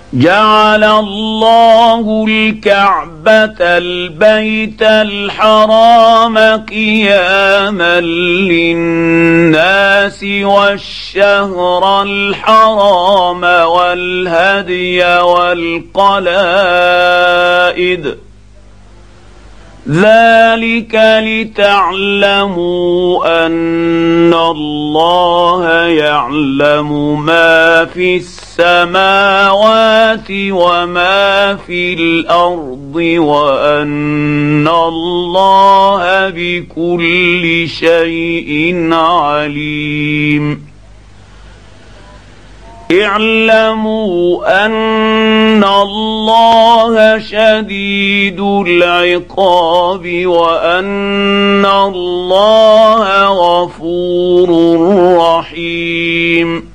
جعل الله الكعبة البيت الحرام قياما للناس والشهر الحرام والهدي والقلائد ذلك لتعلموا أن الله يعلم ما في السماوات وما في الأرض وأن الله بكل شيء عليم. اعلموا أن الله شديد العقاب وأن الله غفور رحيم.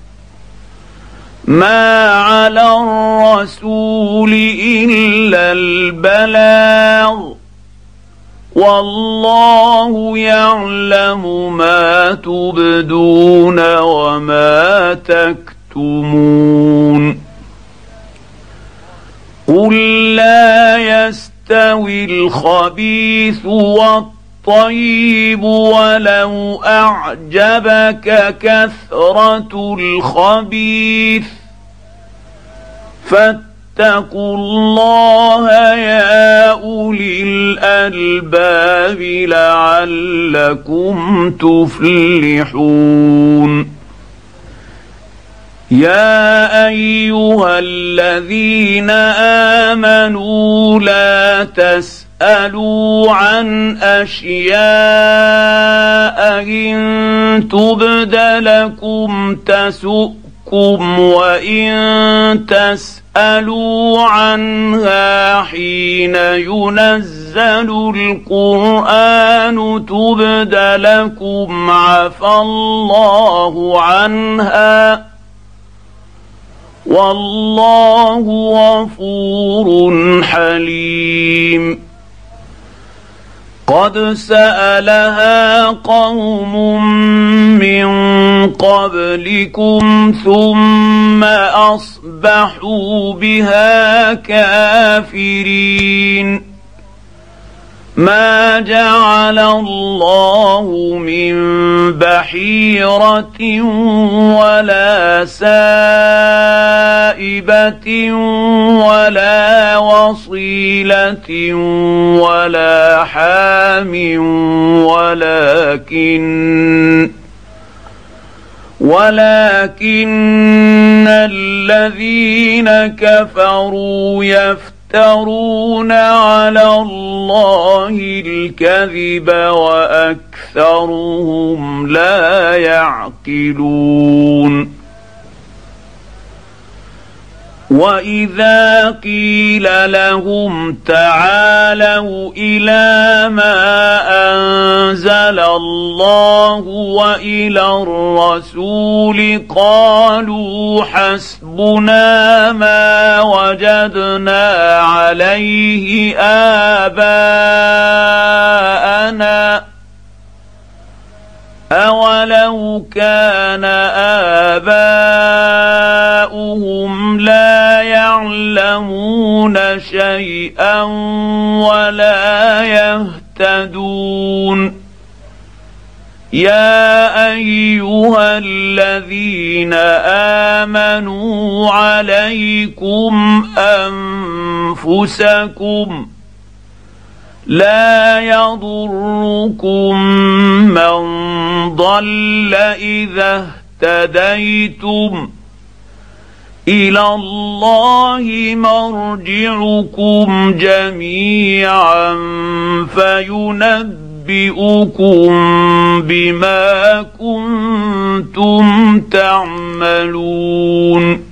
ما على الرسول إلا البلاغ والله يعلم ما تبدون وما تكتمون. قل لا يستوي الخبيث والطيب ولو أعجبك كثرة الخبيث فاتقوا الله يا أولي الألباب لعلكم تفلحون. يا أيها الذين آمنوا لا تسألوا عن أشياء إن تبد لكم تسؤكم وإن تسألوا عنها حين ينزل القرآن تبد لكم عفى الله عنها والله غفور حليم. قد سألها قوم من قبلكم ثم أصبحوا بها كافرين. ما جعل الله من بحيرة ولا سائبة ولا وصيلة ولا حام ولكن الذين كفروا يفترون على الله الكذب وأكثرهم لا يعقلون. وإذا قيل لهم تعالوا إلى ما أنزل الله وإلى الرسول قالوا حسبنا ما وجدنا عليه آباءنا أولو كان آباؤهم لا يعلمون شيئا ولا يهتدون. يا أيها الذين آمنوا عليكم أنفسكم لا يضركم من ضل إذا اهتديتم إلى الله مرجعكم جميعا فينبئكم بما كنتم تعملون.